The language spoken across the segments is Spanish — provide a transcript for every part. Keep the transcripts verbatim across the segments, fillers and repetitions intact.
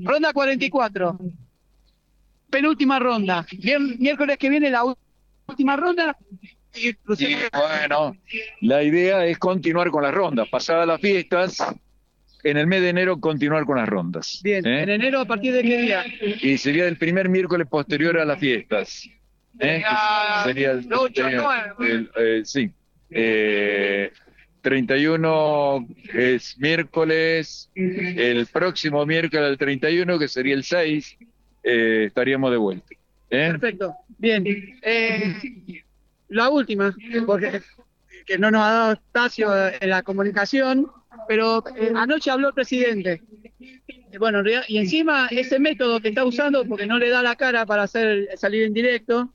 ronda cuarenta y cuatro. Penúltima ronda. Vier- miércoles que viene la última ronda. Y, Y bueno, la idea es continuar con las rondas. Pasadas las fiestas, en el mes de enero continuar con las rondas. Bien, ¿eh? ¿en enero a partir de qué día? Y sería el primer miércoles posterior a las fiestas. ¿eh? Sería el, ocho, sería nueve. el- eh, sí. Eh, treinta y uno es miércoles, el próximo miércoles el treinta y uno, que sería el seis, eh, estaríamos de vuelta. ¿eh? Perfecto. Bien. Eh, la última, porque que no nos ha dado espacio en la comunicación, pero eh, anoche habló el presidente. Y bueno, en realidad- y encima ese método que está usando, porque no le da la cara para hacer salir en directo,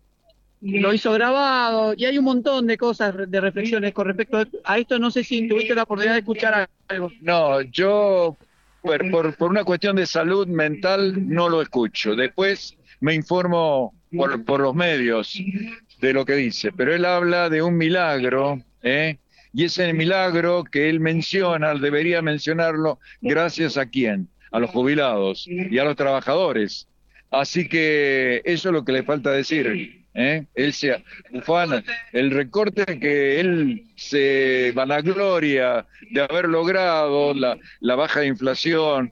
lo hizo grabado, y hay un montón de cosas, de reflexiones con respecto a esto. No sé si tuviste la oportunidad de escuchar algo. No, yo por, por, por una cuestión de salud mental no lo escucho. Después me informo por, por los medios de lo que dice, pero él habla de un milagro, ¿eh? Y ese milagro que él menciona, debería mencionarlo, gracias a quién, a los jubilados y a los trabajadores. Así que eso es lo que le falta decir. ¿eh? Él se ufana, el recorte que él se vanagloria de haber logrado, la, la baja de inflación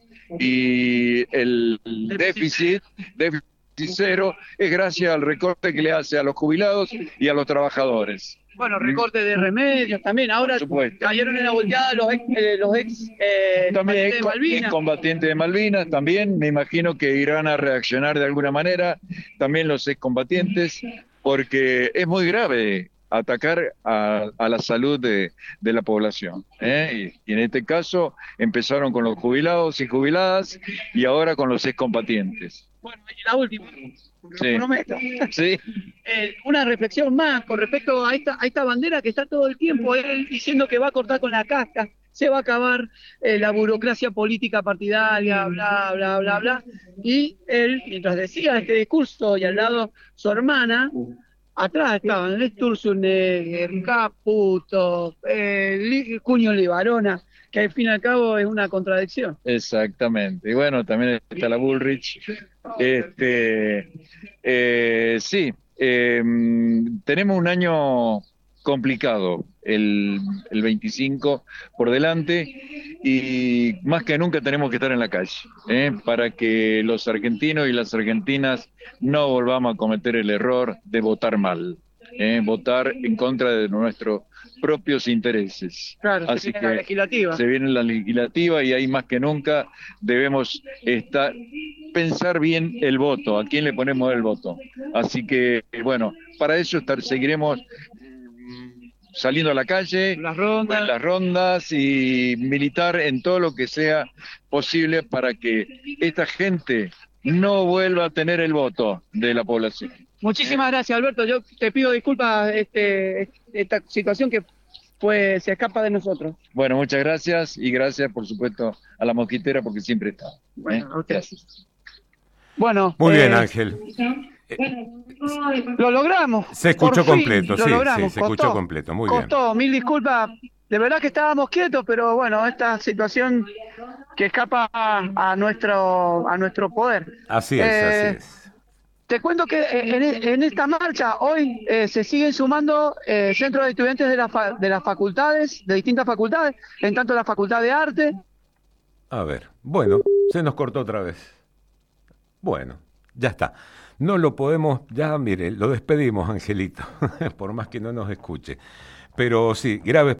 y el déficit, déficit cero, es gracias al recorte que le hace a los jubilados y a los trabajadores. Bueno, recorte de remedios también. Ahora cayeron en la volteada los ex, eh, los ex eh, También de Malvinas. excombatientes de Malvinas, también me imagino que irán a reaccionar de alguna manera, también los excombatientes, porque es muy grave atacar a, a la salud de, de la población. ¿eh? Y, y en este caso empezaron con los jubilados y jubiladas y ahora con los excombatientes. Bueno, y la última, Sí. lo prometo. Sí. Eh, una reflexión más con respecto a esta, a esta bandera que está todo el tiempo él diciendo que va a cortar con la casta, se va a acabar eh, la burocracia política partidaria, bla, bla, bla, bla. Y él, mientras decía este discurso, y al lado su hermana, atrás estaban Néstor Schwarzenegger, Caputo, eh, Li- Cuño Libarona, que al fin y al cabo es una contradicción. Exactamente. Y bueno, también está la Bullrich. Este, eh, sí, eh, tenemos un año complicado, el, el veinticinco por delante, y más que nunca tenemos que estar en la calle, ¿eh? Para que los argentinos y las argentinas no volvamos a cometer el error de votar mal, ¿eh? Votar en contra de nuestros propios intereses. Claro, se Así viene la que legislativa. se viene la legislativa y ahí más que nunca debemos estar, pensar bien el voto, a quién le ponemos el voto. Así que, bueno, para eso estar, seguiremos mm, saliendo a la calle, Las rondas. en las rondas y militar en todo lo que sea posible para que esta gente no vuelva a tener el voto de la población. Muchísimas gracias, Alberto. Yo te pido disculpas, este, esta situación que pues se escapa de nosotros. Bueno, muchas gracias y gracias, por supuesto, a la mosquitera porque siempre está. ¿eh? Bueno, a usted. Gracias. Bueno, Muy bien, eh, Ángel. lo logramos. Se escuchó Por fin completo, lo sí, logramos. sí, se Costó, escuchó completo, muy bien. costó, mil disculpas. De verdad que estábamos quietos, pero bueno, esta situación que escapa a, a nuestro a nuestro poder. Así es, Eh, así es. Te cuento que en, en esta marcha hoy eh, se siguen sumando eh, centros de estudiantes de, la fa- de las facultades, de distintas facultades, en tanto la Facultad de Arte. A ver, bueno, se nos cortó otra vez. Bueno, ya está. No lo podemos, ya mire, lo despedimos, Angelito, por más que no nos escuche. Pero sí, graves